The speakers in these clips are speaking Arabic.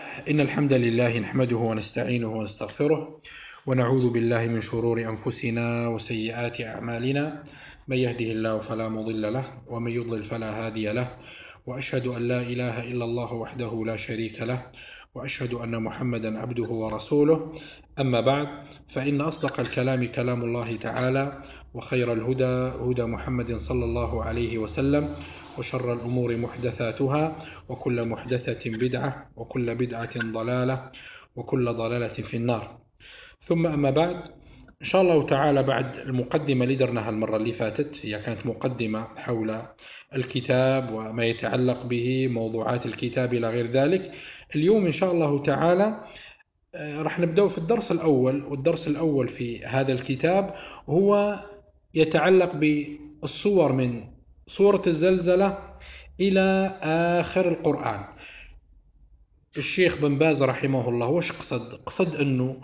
إن الحمد لله نحمده ونستعينه ونستغفره ونعوذ بالله من شرور أنفسنا وسيئات أعمالنا. من يهده الله فلا مضل له ومن يضلل فلا هادي له، وأشهد أن لا إله إلا الله وحده لا شريك له، وأشهد أن محمدا عبده ورسوله. أما بعد، فإن أصدق الكلام كلام الله تعالى، وخير الهدى هدى محمد صلى الله عليه وسلم، وشر الأمور محدثاتها، وكل محدثة بدعة، وكل بدعة ضلالة، وكل ضلالة في النار. ثم أما بعد، إن شاء الله تعالى بعد المقدمة اللي درناها المرة اللي فاتت، هي كانت مقدمة حول الكتاب وما يتعلق به، موضوعات الكتاب إلى غير ذلك. اليوم إن شاء الله تعالى راح نبدأ في الدرس الأول، والدرس الأول في هذا الكتاب هو يتعلق بالصور من سورة الزلزلة إلى آخر القرآن. الشيخ بن باز رحمه الله وش قصد أنه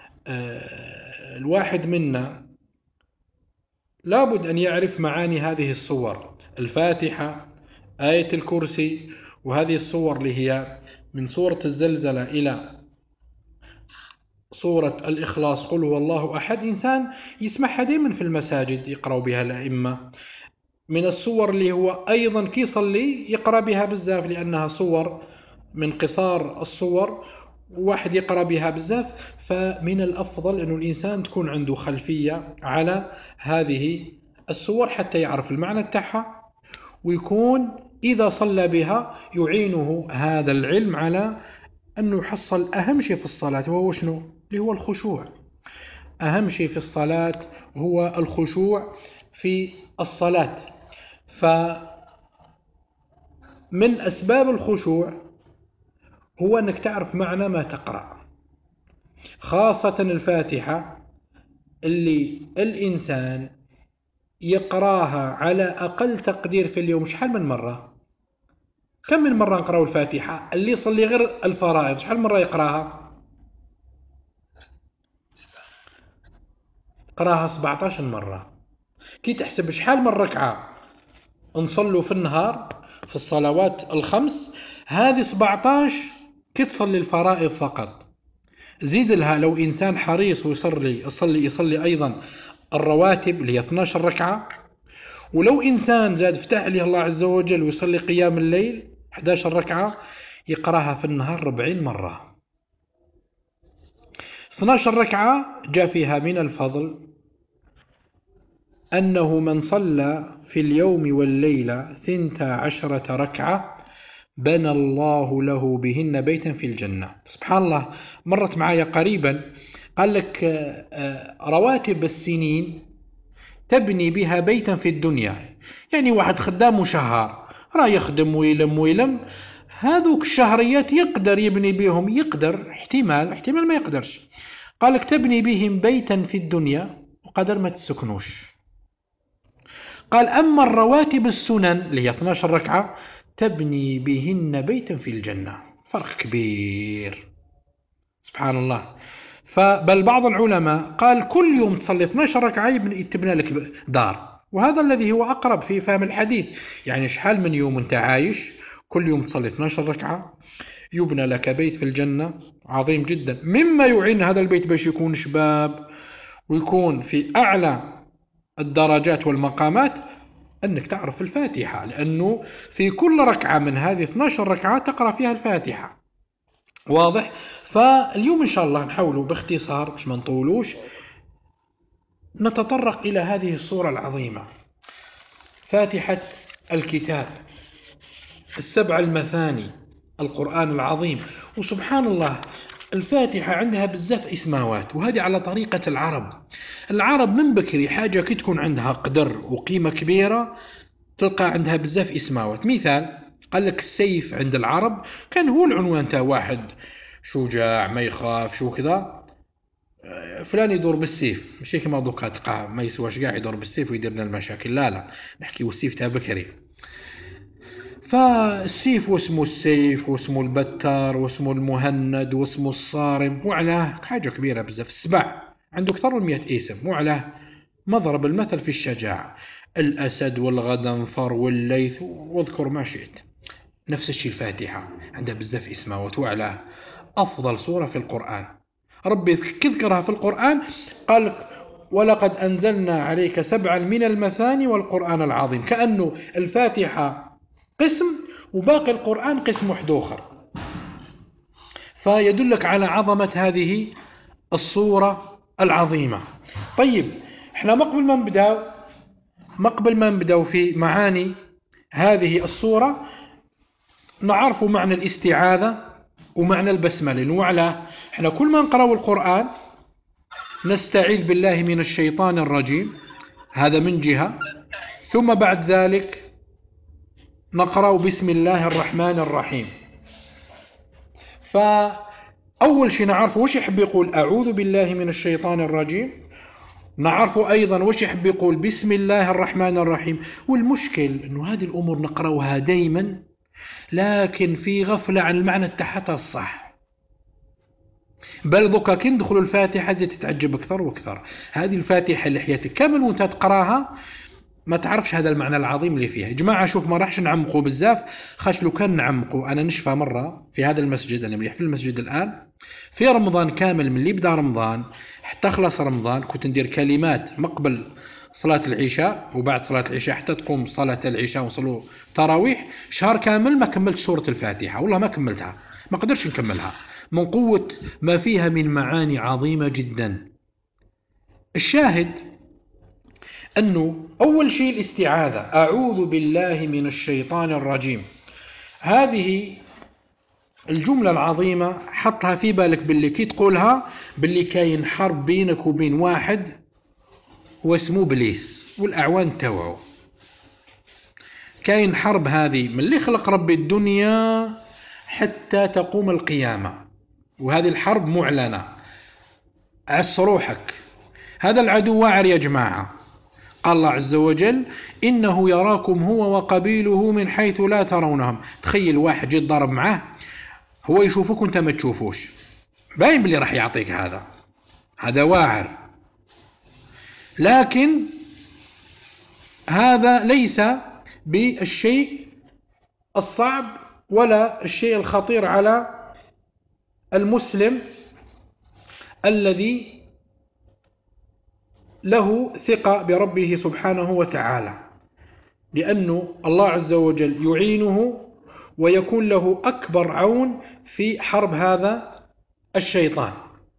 الواحد منا لابد أن يعرف معاني هذه الصور: الفاتحة، آية الكرسي، وهذه الصور اللي هي من سورة الزلزلة إلى سورة الإخلاص قل هو الله أحد. إنسان يسمعها دائما في المساجد يقرأ بها الأئمة. من الصور اللي هو أيضا كي يصلي يقرأ بها بزاف، لأنها صور من قصار الصور، واحد يقرأ بها بزاف. فمن الأفضل أنه الإنسان تكون عنده خلفية على هذه الصور حتى يعرف المعنى بتاعها، ويكون إذا صلى بها يعينه هذا العلم على أنه يحصل أهم شيء في الصلاة، وهو شنو؟ اللي هو الخشوع. أهم شيء في الصلاة هو الخشوع في الصلاة. فمن أسباب الخشوع هو أنك تعرف معنى ما تقرأ، خاصة الفاتحة اللي الإنسان يقراها على أقل تقدير في اليوم. شحال من مرة؟ كم من مرة نقرأ الفاتحة؟ اللي يصلي غير الفرائض شحال مرة يقراها؟ قراها 17 مرة. كي تحسب شحال من ركعة نصلوا في النهار في الصلوات الخمس، هذه 17 كي تصلي الفرائض فقط. زيد لها لو إنسان حريص ويصلي أيضا الرواتب اللي هي 12 ركعة، ولو إنسان زاد فتح عليه الله عز وجل ويصلي قيام الليل 11 ركعة، يقراها في النهار 40 مرة. 12 ركعة جاء فيها من الفضل أنه من صلى في اليوم والليلة 12 ركعة بنى الله له بهن بيتا في الجنة. سبحان الله، مرت معايا قريبا قال لك رواتب السنين تبني بها بيتا في الدنيا. يعني واحد خدام شهر راه يخدم ويلم هذوك الشهريات يقدر يبني بهم، يقدر احتمال ما يقدرش. قال لك تبني بهم بيتا في الدنيا وقدر ما تسكنوش. قال أما الرواتب السنن اللي هي 12 ركعة تبني بهن بيتا في الجنة. فرق كبير، سبحان الله. فبل بعض العلماء قال كل يوم تصلي 12 ركعة تبنى لك دار، وهذا الذي هو أقرب في فهم الحديث. يعني شحال من يوم أنت عايش كل يوم تصلي 12 ركعة يبنى لك بيت في الجنة عظيم جدا. مما يعين هذا البيت باش يكون شباب ويكون في أعلى الدرجات والمقامات أنك تعرف الفاتحة، لأنه في كل ركعة من هذه 12 ركعة تقرأ فيها الفاتحة. واضح؟ فاليوم إن شاء الله نحاولوا باختصار باش ما نطولوش نتطرق إلى هذه الصورة العظيمة، فاتحة الكتاب، السبع المثاني، القرآن العظيم. وسبحان الله الفاتحة عندها بزاف اسماوات، وهذه على طريقة العرب من بكري حاجة كي تكون عندها قدر وقيمة كبيرة تلقى عندها بزاف اسماوات. مثال قال لك السيف عند العرب كان هو العنوان تاع واحد شجاع ما يخاف شو كذا، فلان يدور بالسيف، ماشي كما دوكا تلقاه ما يسواش كاع يدور بالسيف ويدير لنا المشاكل. لا نحكي والسيف تاع بكري. فالسيف واسمه السيف واسمه البتار واسمه المهند واسمه الصارم، وعلاه حاجة كبيرة بزاف. السبع عنده أكثر من 100 اسم، وعلاه مضرب المثل في الشجاعة: الأسد والغضنفر والليث واذكر ما شئت. نفس الشيء الفاتحة عندها بزاف اسماوات، وعلاه أفضل سورة في القرآن. ربي يذكرها في القرآن، قال لك ولقد أنزلنا عليك سبعا من المثاني والقرآن العظيم، كأنه الفاتحة قسم وباقي القرآن قسم واحد آخر، فيدلك على عظمة هذه الصورة العظيمة. طيب احنا مقبل ما نبدأ في معاني هذه الصورة، نعرف معنى الاستعاذة ومعنى البسملة. وعلى احنا كل ما نقرأ القرآن نستعيذ بالله من الشيطان الرجيم، هذا من جهة، ثم بعد ذلك نقرأ بسم الله الرحمن الرحيم. فأول شيء نعرف وش يحب يقول أعوذ بالله من الشيطان الرجيم، نعرف أيضا وش يحب يقول بسم الله الرحمن الرحيم. والمشكل أنه هذه الأمور نقرأها دايما لكن في غفلة عن المعنى تحتها الصح، بل ذوكا كي ندخلوا الفاتحة زي تتعجب أكثر وأكثر. هذه الفاتحة اللي حياتك كامل وانت تقراها ما تعرفش هذا المعنى العظيم اللي فيها. يا جماعة شوف، ما راحش نعمقوا بزاف، خاش لو كان نعمقوا. أنا نشفى مرة في هذا المسجد، أنا مليح في المسجد الآن، في رمضان كامل من اللي بدأ رمضان حتى خلص رمضان كنت ندير كلمات مقبل صلاة العشاء وبعد صلاة العشاء حتى تقوم صلاة العشاء وصلوا تراويح. شهر كامل ما كملت سورة الفاتحة، والله ما كملتها، ما قدرش نكملها من قوة ما فيها من معاني عظيمة جدا. الشاهد أنه أول شيء الاستعاذة، أعوذ بالله من الشيطان الرجيم. هذه الجملة العظيمة حطها في بالك باللي كي تقولها باللي كاين حرب بينك وبين واحد واسمه بليس والأعوان توعه. كاين حرب هذه من اللي خلق ربي الدنيا حتى تقوم القيامة، وهذه الحرب معلنة. عس روحك، هذا العدو واعر يا جماعة. قال الله عز وجل إنه يراكم هو وقبيله من حيث لا ترونهم. تخيل واحد جيت ضرب معاه، هو يشوفك وانت ما تشوفوش، باين باللي راح يعطيك، هذا واعر. لكن هذا ليس بالشيء الصعب ولا الشيء الخطير على المسلم الذي له ثقة بربه سبحانه وتعالى، لأنه الله عز وجل يعينه ويكون له أكبر عون في حرب هذا الشيطان.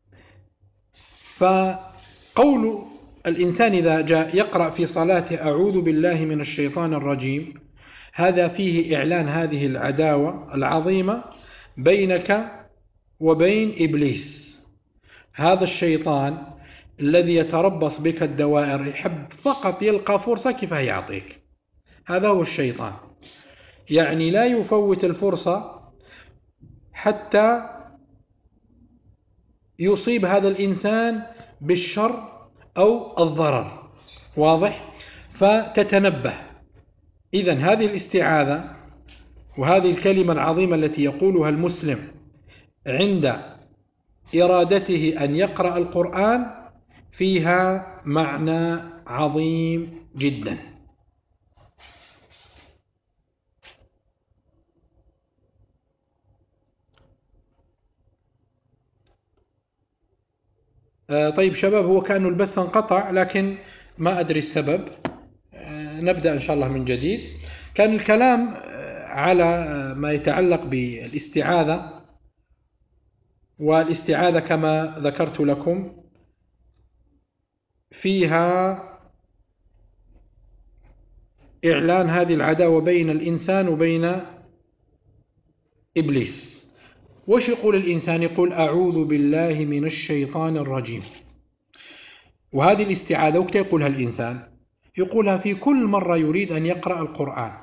فقول الإنسان إذا جاء يقرأ في صلاته أعوذ بالله من الشيطان الرجيم، هذا فيه إعلان هذه العداوة العظيمة بينك وبين إبليس، هذا الشيطان الذي يتربص بك الدوائر، يحب فقط يلقى فرصة كيف يعطيك. هذا هو الشيطان، يعني لا يفوت الفرصة حتى يصيب هذا الإنسان بالشر أو الضرر. واضح؟ فتتنبه. إذن هذه الاستعاذة وهذه الكلمة العظيمة التي يقولها المسلم عند إرادته أن يقرأ القرآن فيها معنى عظيم جدا. طيب شباب، هو كان البث انقطع لكن ما أدري السبب. نبدأ إن شاء الله من جديد. كان الكلام على ما يتعلق بالاستعاذة، والاستعاذة كما ذكرت لكم فيها إعلان هذه العداوة بين الإنسان وبين إبليس. وش يقول الإنسان؟ يقول أعوذ بالله من الشيطان الرجيم. وهذه الاستعاذة وقت يقولها الإنسان؟ يقولها في كل مرة يريد أن يقرأ القرآن.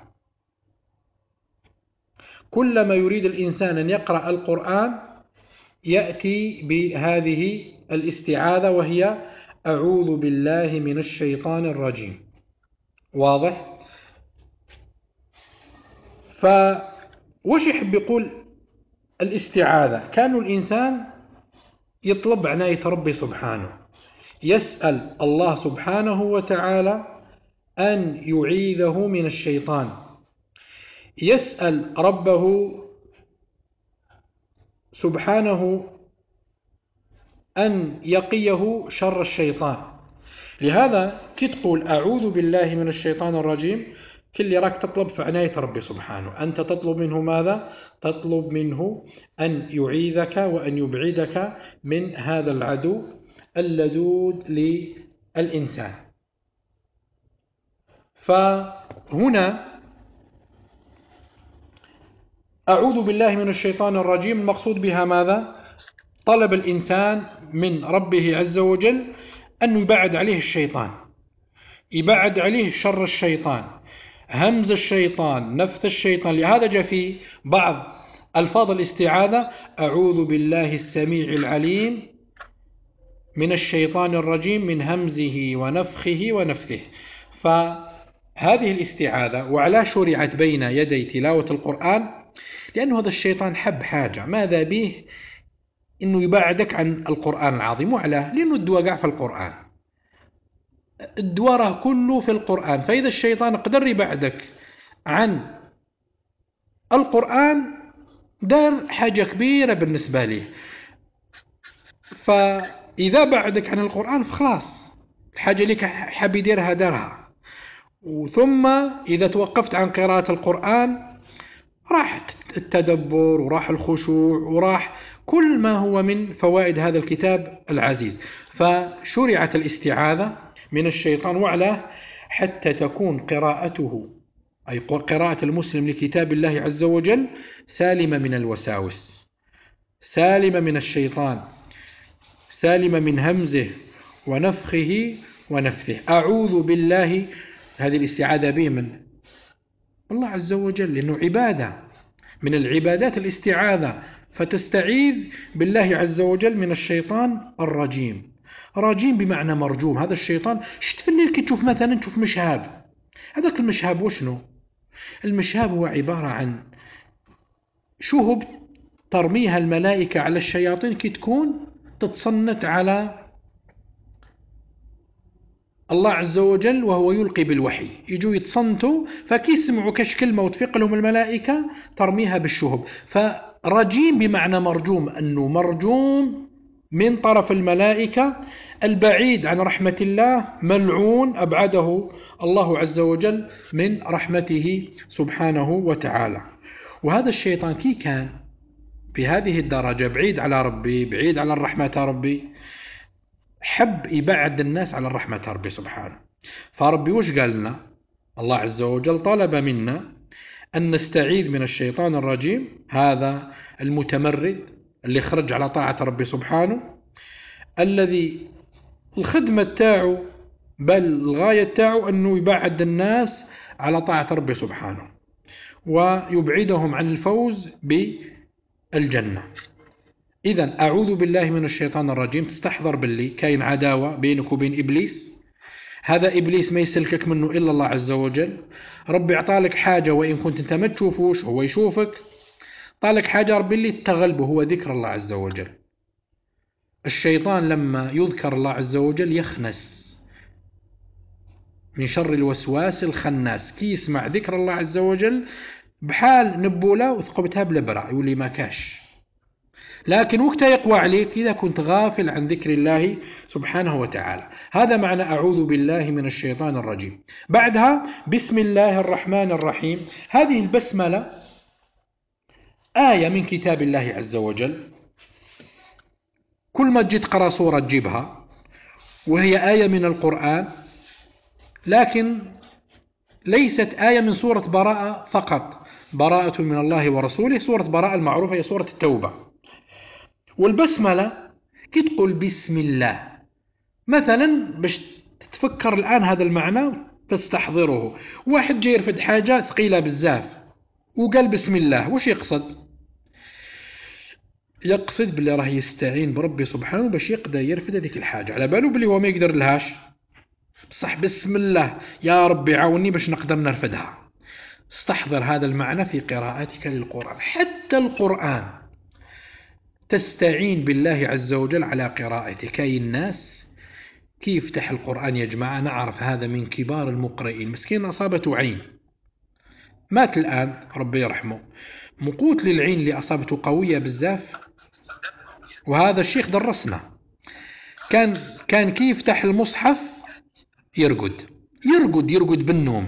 كلما يريد الإنسان أن يقرأ القرآن يأتي بهذه الاستعاذة، وهي أعوذ بالله من الشيطان الرجيم. واضح؟ فوش يحب يقول الاستعاذة؟ كان الإنسان يطلب عناية ربي سبحانه، يسأل الله سبحانه وتعالى أن يعيذه من الشيطان، يسأل ربه سبحانه أن يقيه شر الشيطان. لهذا كي تقول أعوذ بالله من الشيطان الرجيم، كل راك تطلب في عناية ربي سبحانه. أنت تطلب منه ماذا؟ تطلب منه أن يعيذك وأن يبعدك من هذا العدو اللدود للإنسان. فهنا أعوذ بالله من الشيطان الرجيم المقصود بها ماذا؟ طلب الإنسان من ربه عز وجل أن يبعد عليه الشيطان، يبعد عليه شر الشيطان، همز الشيطان، نفث الشيطان. لهذا جاء في بعض ألفاظ الاستعاذة أعوذ بالله السميع العليم من الشيطان الرجيم من همزه ونفخه ونفثه. فهذه الاستعاذة وعلى شرعت بين يدي تلاوة القرآن، لأنه هذا الشيطان حب حاجة ماذا به؟ إنه يبعدك عن القرآن العظيم. وعلاه؟ لأنه الدواء قاع في القرآن، الدواء كله في القرآن. فإذا الشيطان قدر يبعدك عن القرآن دار حاجة كبيرة بالنسبة ليه. فإذا بعدك عن القرآن فخلاص الحاجة اللي حاب يديرها دارها. ثم إذا توقفت عن قراءة القرآن راح التدبر وراح الخشوع وراح كل ما هو من فوائد هذا الكتاب العزيز. فشرعت الاستعاذة من الشيطان وعلاه حتى تكون قراءته، أي قراءة المسلم لكتاب الله عز وجل، سالمة من الوساوس، سالمة من الشيطان، سالمة من همزه ونفخه ونفثه. أعوذ بالله، هذه الاستعاذة به من الله عز وجل، لأنه عبادة من العبادات الاستعاذة. فتستعيذ بالله عز وجل من الشيطان الرجيم. رجيم بمعنى مرجوم. هذا الشيطان شفت في الليل كي تشوف مثلا تشوف مشهاب، هذاك المشهاب وشنو؟ المشهاب هو عبارة عن شهب ترميها الملائكة على الشياطين كي تكون تتصنت على الله عز وجل وهو يلقي بالوحي. يجوا يتصنتوا فكي يسمعوا كاش كلمة وتفيق لهم الملائكة ترميها بالشهب. فرجيم بمعنى مرجوم، أنه مرجوم من طرف الملائكة، البعيد عن رحمة الله، ملعون أبعده الله عز وجل من رحمته سبحانه وتعالى. وهذا الشيطان كي كان بهذه الدرجة بعيد على ربي، بعيد على الرحمة ربي، حب يبعد الناس على الرحمة ربي سبحانه. فربي وش قال لنا؟ الله عز وجل طلب منا أن نستعيذ من الشيطان الرجيم، هذا المتمرد اللي خرج على طاعة ربي سبحانه، الذي الخدمة تاعه بل الغاية تاعه أنه يبعد الناس على طاعة ربي سبحانه ويبعدهم عن الفوز بالجنة. إذن أعوذ بالله من الشيطان الرجيم تستحضر باللي كاين عداوة بينك وبين إبليس. هذا إبليس ما يسلكك منه إلا الله عز وجل. ربي اعطالك حاجة وإن كنت أنت ما تشوفوش هو يشوفك. طالك حاجة ربي اللي تغلبه هو ذكر الله عز وجل. الشيطان لما يذكر الله عز وجل يخنس من شر الوسواس الخناس. كي يسمع ذكر الله عز وجل بحال نبولة وثقبتها بلبرة يولي ما كاش. لكن وقتها يقوى عليك إذا كنت غافل عن ذكر الله سبحانه وتعالى. هذا معنى أعوذ بالله من الشيطان الرجيم. بعدها بسم الله الرحمن الرحيم. هذه البسملة آية من كتاب الله عز وجل، كل ما تجي تقرأ سورة تجيبها، وهي آية من القرآن، لكن ليست آية من سورة براءة فقط. براءة من الله ورسوله، سورة براءة المعروفة هي سورة التوبة. والبسملة كي تقول بسم الله مثلا باش تتفكر الآن هذا المعنى تستحضره. واحد جاي يرفد حاجة ثقيلة بزاف وقال بسم الله، وش يقصد؟ يقصد باللي راه يستعين بربي سبحانه باش يقدر يرفد هذيك الحاجة، على باله باللي هو ما يقدر لهاش، بصح بسم الله يا ربي عاوني باش نقدر نرفدها. استحضر هذا المعنى في قراءتك للقرآن. حتى القرآن تستعين بالله عز وجل على قراءته. كاين الناس كي يفتح القرآن يا جماعة، نعرف هذا من كبار المقرئين، مسكين أصابته عين، مات الآن ربي يرحمه، مقوت للعين اللي أصابته قوية بزاف، وهذا الشيخ درسنا. كان كان كيف يفتح المصحف يرقد، يرقد بالنوم.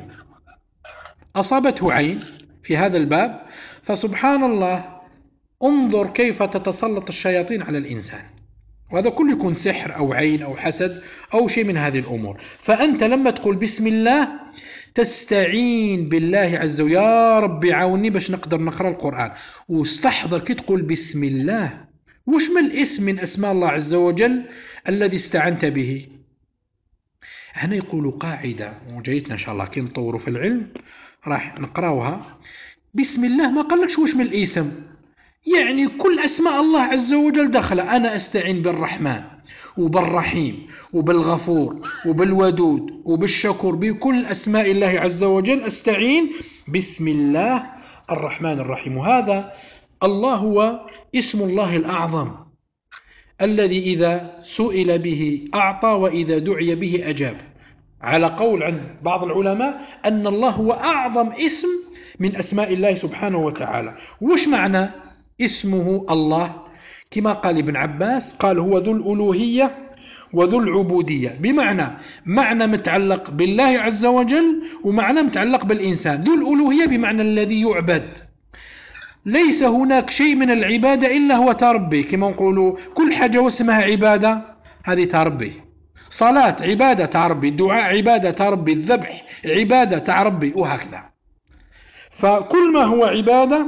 أصابته عين في هذا الباب، فسبحان الله، انظر كيف تتسلط الشياطين على الإنسان. وهذا كله يكون سحر أو عين أو حسد أو شيء من هذه الأمور. فأنت لما تقول بسم الله تستعين بالله عز وجل، يا ربي عاوني باش نقدر نقرأ القرآن. واستحضر كي تقول بسم الله، وش من الاسم من أسماء الله عز وجل الذي استعنت به. هنا يقولوا قاعدة وجيتنا إن شاء الله كي نطوروا في العلم راح نقراوها. بسم الله ما قالكش وش من الاسم، يعني كل أسماء الله عز وجل دخل. أنا أستعين بالرحمن وبالرحيم وبالغفور وبالودود وبالشكور، بكل أسماء الله عز وجل أستعين بسم الله الرحمن الرحيم. وهذا الله هو اسم الله الأعظم الذي إذا سئل به أعطى وإذا دعي به أجاب، على قول عند بعض العلماء أن الله هو أعظم اسم من أسماء الله سبحانه وتعالى. وش معنى اسمه الله؟ كما قال ابن عباس، قال هو ذو الألوهية وذو العبودية، بمعنى معنى متعلق بالله عز وجل ومعنى متعلق بالإنسان. ذو الألوهية بمعنى الذي يعبد، ليس هناك شيء من العبادة إلا هو تربي، كما نقولوا كل حاجة واسمها عبادة هذه تربي. صلاة عبادة تربي، الدعاء عبادة تربي، الذبح عبادة تربي، وهكذا. فكل ما هو عبادة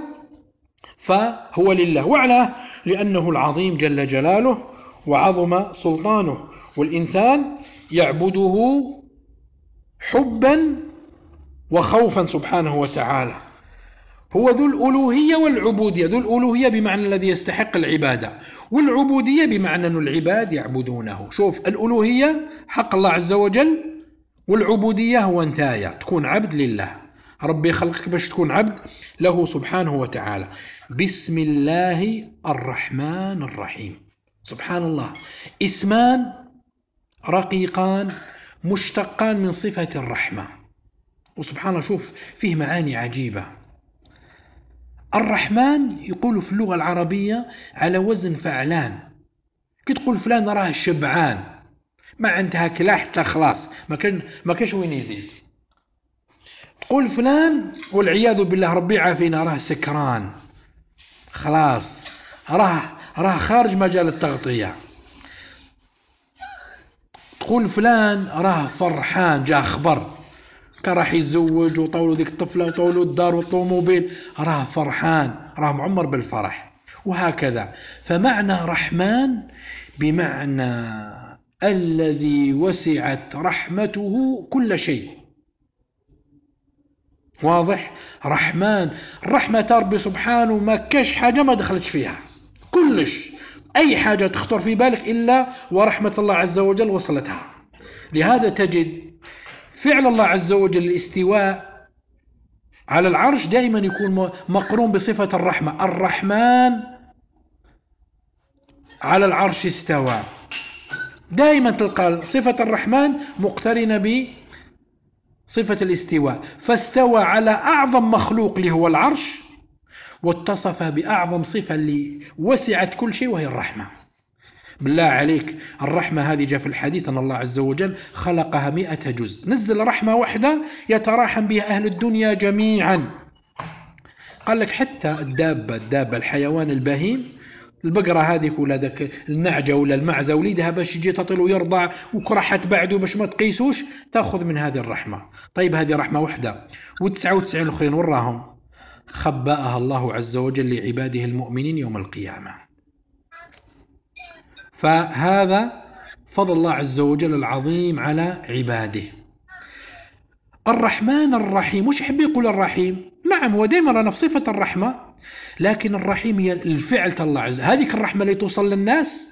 فهو لله وعلا، لأنه العظيم جل جلاله وعظم سلطانه، والإنسان يعبده حبا وخوفا سبحانه وتعالى. هو ذو الألوهية والعبودية. ذو الألوهية بمعنى الذي يستحق العبادة، والعبودية بمعنى أن العباد يعبدونه. شوف، الألوهية حق الله عز وجل، والعبودية هو انتايا تكون عبد لله، ربي خلقك باش تكون عبد له سبحانه وتعالى. بسم الله الرحمن الرحيم. سبحان الله، اسمان رقيقان مشتقان من صفة الرحمة. وسبحان الله، شوف فيه معاني عجيبة. الرحمن يقول في اللغة العربية على وزن فعلان. كي تقول فلان راه شبعان، ما عندها كلا حتى خلاص، ما كانش وين يزيد. تقول فلان والعياذ بالله ربي عافينا راه سكران، خلاص راه خارج مجال التغطية. تقول فلان راه فرحان، جا خبر كان راح يتزوج وطولوا ذيك الطفلة وطولوا الدار والطوموبيل، راه فرحان، راه معمر بالفرح، وهكذا. فمعنى رحمن بمعنى الذي وسعت رحمته كل شيء. واضح؟ رحمن، رحمة ربي سبحانه ما كاش حاجة ما دخلتش فيها، كلش أي حاجة تخطر في بالك إلا ورحمة الله عز وجل وصلتها. لهذا تجد فعل الله عز وجل الاستواء على العرش دائما يكون مقرون بصفة الرحمة. الرحمن على العرش استوى، دائما تلقى صفة الرحمن مقترنة بصفة الاستواء. فاستوى على أعظم مخلوق اللي هو العرش، واتصف بأعظم صفة اللي وسعت كل شيء وهي الرحمة. بالله عليك، الرحمة هذه جاء في الحديث أن الله عز وجل خلقها 100 جزء، نزل رحمة واحدة يتراحم بها أهل الدنيا جميعا. قال لك حتى الدابة الحيوان البهيم، البقرة هذه ولا ذاك النعجة ولا المعزة وليدها باش يجي تطل ويرضع وكرحت بعده باش ما تقيسوش، تاخذ من هذه الرحمة. طيب هذه رحمة واحدة، و99 الأخرين وراهم خبأها الله عز وجل لعباده المؤمنين يوم القيامة. فهذا فضل الله عز وجل العظيم على عباده. الرحمن الرحيم، وش يحب يقول الرحيم؟ نعم هو دائما رانا في صفة الرحمة، لكن الرحيم هي الفعل الله عز وجل. هذيك الرحمة اللي توصل للناس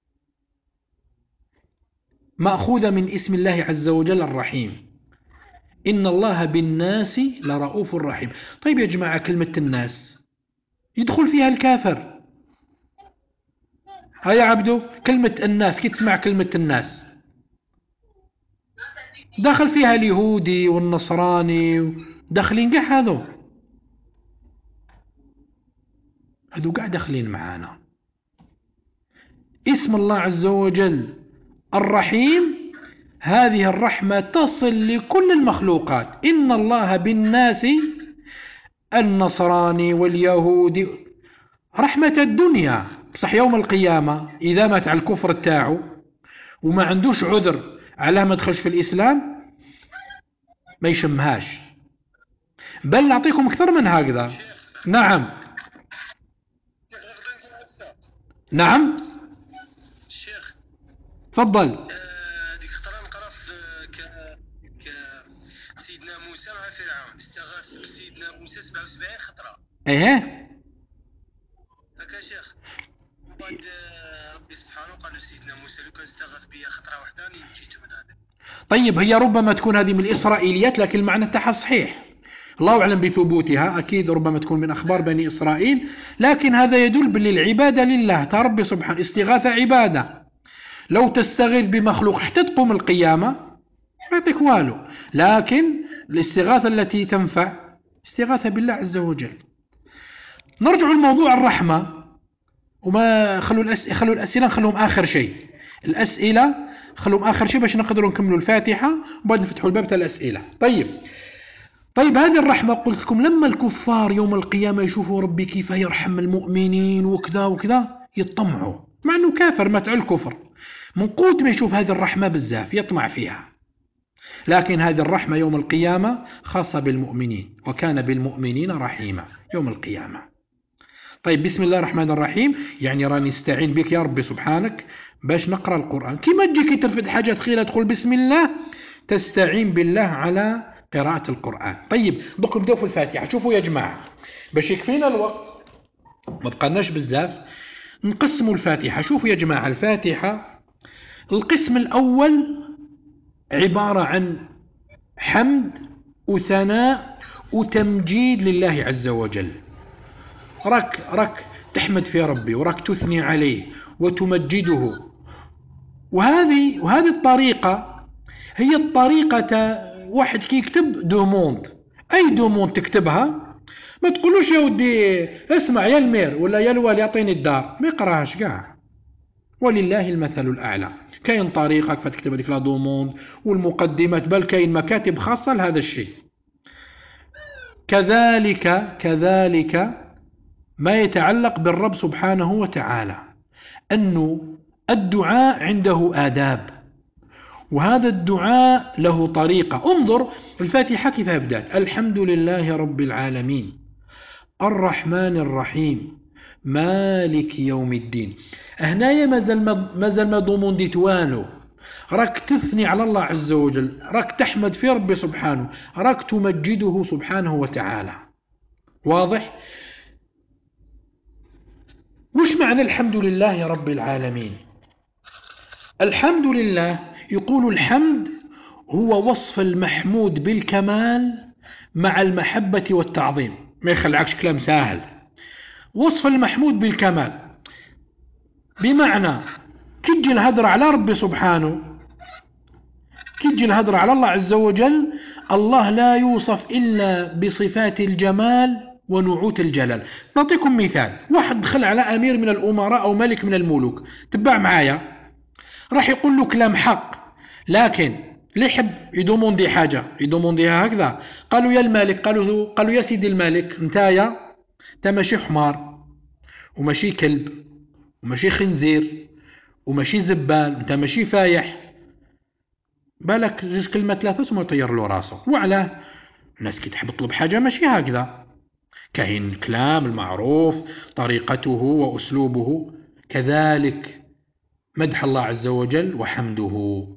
مأخوذة من اسم الله عز وجل الرحيم. إن الله بالناس لرؤوف رحيم. طيب يا جماعة، كلمة الناس يدخل فيها الكافر. ها يا عبدو، كلمة الناس كي تسمع كلمة الناس داخل فيها اليهودي والنصراني، داخلين قاع هذو قاع داخلين معانا. اسم الله عز وجل الرحيم، هذه الرحمة تصل لكل المخلوقات. إن الله بالناس النصراني واليهودي رحمة الدنيا، بصح يوم القيامة إذا مات على الكفر تاعو وما عندوش عذر على ما دخلش في الإسلام ما يشمهاش. بل نعطيكم أكثر من هكذا. نعم نعم الشيخ تفضل. ديك خطره نقرا في سيدنا موسى مع فرعون استغاث بسيدنا موسى 77 خطره. ايه هكا شيخ. ومن بعد ربي سبحانه قال له سيدنا موسى لو كان استغاث بيا خطره واحده نجيته من هذا. طيب هي ربما تكون هذه من الإسرائيليات لكن المعنى تاعها صحيح، الله أعلم بثبوتها، أكيد ربما تكون من أخبار بني إسرائيل، لكن هذا يدل بالعبادة لله تربي سبحانه، استغاثة عبادة. لو تستغيث بمخلوق حتى تقوم القيامة ما يعطيك والو، لكن الاستغاثة التي تنفع استغاثة بالله عز وجل. نرجع لموضوع الرحمة، وما خلوا الأسئلة نخلوهم آخر شيء، الأسئلة خلوهم آخر شيء باش نقدروا نكملوا الفاتحة وبعد نفتحوا الباب تاع الأسئلة. طيب هذه الرحمة قلت لكم لما الكفار يوم القيامة يشوفوا ربي كيف يرحم المؤمنين وكذا وكذا يطمعوا، مع أنه كافر مات على الكفر، من قوة ما يشوف هذه الرحمة بزاف يطمع فيها. لكن هذه الرحمة يوم القيامة خاصة بالمؤمنين، وكان بالمؤمنين رحيما يوم القيامة. طيب بسم الله الرحمن الرحيم يعني راني استعين بك يا ربي سبحانك باش نقرأ القرآن. كيما تجيك ترفد حاجة ثقيلة تقول بسم الله، تستعين بالله على قراءة القرآن. طيب دوك نبداو في الفاتحة. شوفوا يا جماعة باش يكفينا الوقت ما بقالناش بزاف نقسموا الفاتحة. شوفوا يا جماعة الفاتحة القسم الأول عبارة عن حمد وثناء وتمجيد لله عز وجل، راك تحمد في ربي وراك تثني عليه وتمجده. وهذه الطريقة هي الطريقة واحد كي يكتب دوموند، أي دوموند تكتبها ما تقولوش يا ودي اسمع يا المير ولا يا الوالي يعطيني الدار، ما يقراهاش كاع. ولله المثل الأعلى. كاين طريقة كيف تكتب هذيك لا دوموند والمقدمات، بل كاين مكاتب خاصة لهذا الشيء. كذلك ما يتعلق بالرب سبحانه وتعالى، أنه الدعاء عنده آداب، وهذا الدعاء له طريقة. انظر الفاتحة كيف بدأت: الحمد لله رب العالمين الرحمن الرحيم مالك يوم الدين. هنايا مازال ما ضمنديت والو، راك تثني على الله عز وجل، راك تحمد في ربي سبحانه، راك تمجده سبحانه وتعالى. واضح؟ وش معنى الحمد لله رب العالمين؟ الحمد لله يقول الحمد هو وصف المحمود بالكمال مع المحبة والتعظيم، ما يخلعكش كلام ساهل. وصف المحمود بالكمال بمعنى كي تجي الهدر على ربي سبحانه، كي تجي الهدر على الله عز وجل، الله لا يوصف إلا بصفات الجمال ونعوت الجلال. نعطيكم مثال: واحد دخل على أمير من الأمراء أو ملك من الملوك، تبع معايا، راح يقول له كلام حق، لكن اللي يحب يدوموندي حاجة يدومونديها هكذا. قالوا يا الملك، قالوا يا سيدي الملك، انت ماشي حمار وماشي كلب وماشي خنزير وماشي زبال، انت ماشي فايح، بالك جوج كلمات ثلاثة ثم يطير له راسه. وعلاه الناس كي تحب تطلب حاجة ماشي هكذا، كاين الكلام المعروف طريقته وأسلوبه. كذلك مدح الله عز وجل وحمده.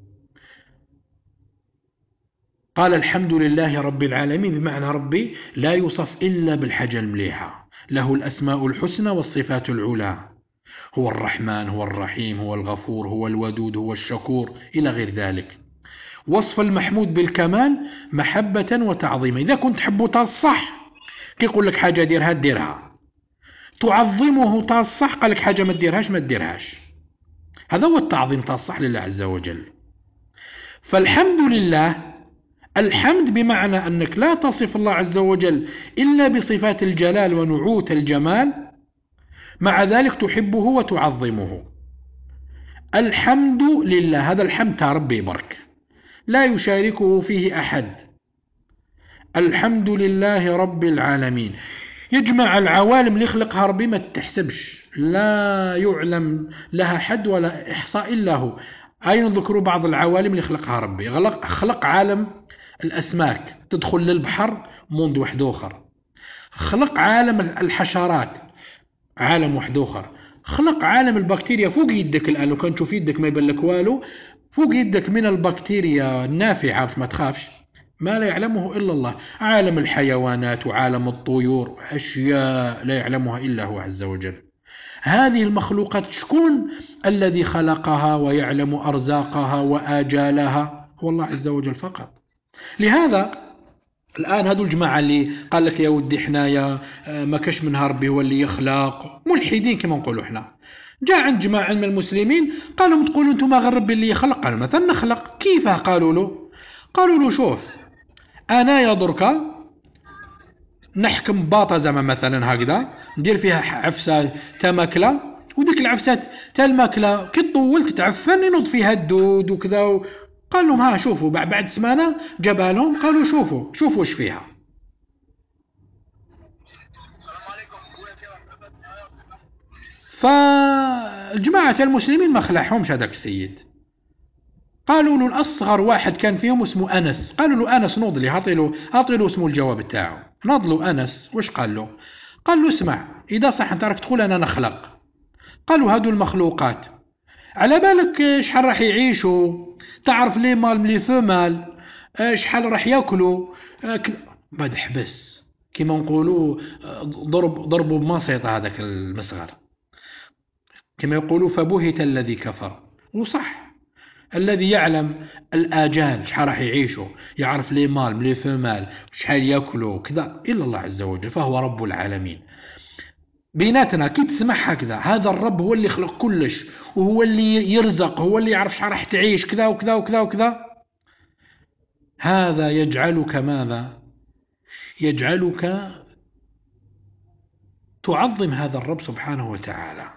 قال الحمد لله رب العالمين بمعنى ربي لا يوصف إلا بالحاجة المليحة، له الأسماء الحسنى والصفات العلى، هو الرحمن هو الرحيم هو الغفور هو الودود هو الشكور إلى غير ذلك. وصف المحمود بالكمال محبة وتعظيما. إذا كنت تحبه تصح كي يقول لك حاجة ديرها ديرها، تعظمه تصح قال لك حاجة ما تديرهاش ما تديرهاش. هذا هو التعظيم تصح لله عز وجل. فالحمد لله، الحمد بمعنى أنك لا تصف الله عز وجل إلا بصفات الجلال ونعوت الجمال، مع ذلك تحبه وتعظمه. الحمد لله، هذا الحمد تاع ربي برك، لا يشاركه فيه أحد. الحمد لله رب العالمين، يجمع العوالم اللي خلقها ربي ما تحسبش، لا يعلم لها حد ولا إحصاء إلا هو. أين نذكروا بعض العوالم اللي خلقها ربي؟ خلق عالم الأسماك تدخل للبحر موند واحد آخر، خلق عالم الحشرات عالم واحد آخر، خلق عالم البكتيريا فوق يدك الآن، لو كان تشوف يدك ما يبان لك والو، فوق يدك من البكتيريا النافعة ما تخافش، ما لا يعلمه إلا الله. عالم الحيوانات وعالم الطيور، أشياء لا يعلمها إلا هو عز وجل. هذه المخلوقات شكون الذي خلقها ويعلم أرزاقها وآجالها؟ هو الله عز وجل فقط. لهذا الآن هذو الجماعة اللي قال لك يا ودي حنايا ما كاش من ربي هو اللي يخلق، ملحدين كما نقولوا احنا، جاء عند جماعة من المسلمين قال لهم تقولوا انتم غير ربي اللي يخلق، قالوا مثلا نخلق. كيف؟ قالوا له شوف، انا يا دركا نحكم باطة زعما مثلا هكذا، ندير فيها عفسة تا ماكلة، وديك العفسات تا الماكلة كي تطول تتعفن ينوض فيها الدود وكذا. قال لهم ها شوفوا، بعد سمانة جابها لهم، قالوا شوفوا واش فيها. فالجماعة المسلمين ما خلعهمش هذاك السيد، قالوا له الأصغر واحد كان فيهم اسمه أنس، قالوا له أنس نوض لي، عطي له اسمه الجواب تاعو. ناض له أنس، واش قال له؟ قال له اسمع، إذا صح أنت راك تقول أنا نخلق، قالوا هادو المخلوقات على بالك شحال راح يعيشوا، تعرف لي مال لي فمال شحال راح ياكلوا بعد حبس كما نقولوا ضربوا بمصيطة هذاك المصغر، كما يقولوا فبهت الذي كفر. وصح، الذي يعلم الآجال شحال راح يعيشوا، يعرف لي مال لي فمال شحال ياكلوا كذا إلا الله عز وجل، فهو رب العالمين. بيناتنا كي تسمع هكذا، هذا الرب هو اللي خلق كلش، وهو اللي يرزق، هو اللي يعرف شحال راح تعيش كذا وكذا وكذا وكذا، هذا يجعلك ماذا؟ يجعلك تعظم هذا الرب سبحانه وتعالى.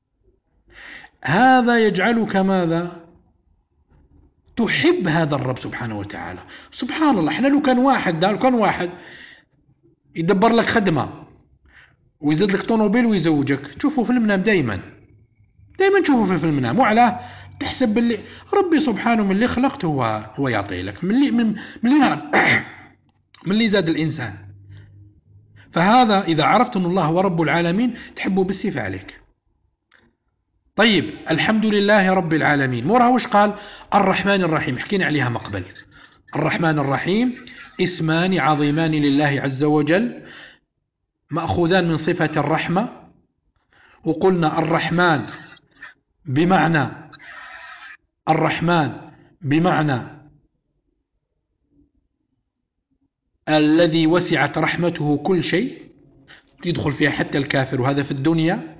هذا يجعلك ماذا؟ تحب هذا الرب سبحانه وتعالى. سبحان الله، احنا لو كان واحد يدبر لك خدمة ويزيد لك طوموبيل ويزوجك، تشوفه في المنام دائما، تشوفه في المنام، وعلاه تحسب باللي ربي سبحانه من اللي خلقت هو يعطي لك من اللي نهار من اللي زاد الإنسان. فهذا إذا عرفت أن الله هو رب العالمين تحبه بالسيف عليك. طيب الحمد لله رب العالمين، مورها وش قال؟ الرحمن الرحيم، حكينا عليها مقبل. الرحمن الرحيم اسمان عظيمان لله عز وجل، مأخوذان من صفة الرحمة، وقلنا الرحمن بمعنى الذي وسعت رحمته كل شيء، يدخل فيها حتى الكافر، وهذا في الدنيا.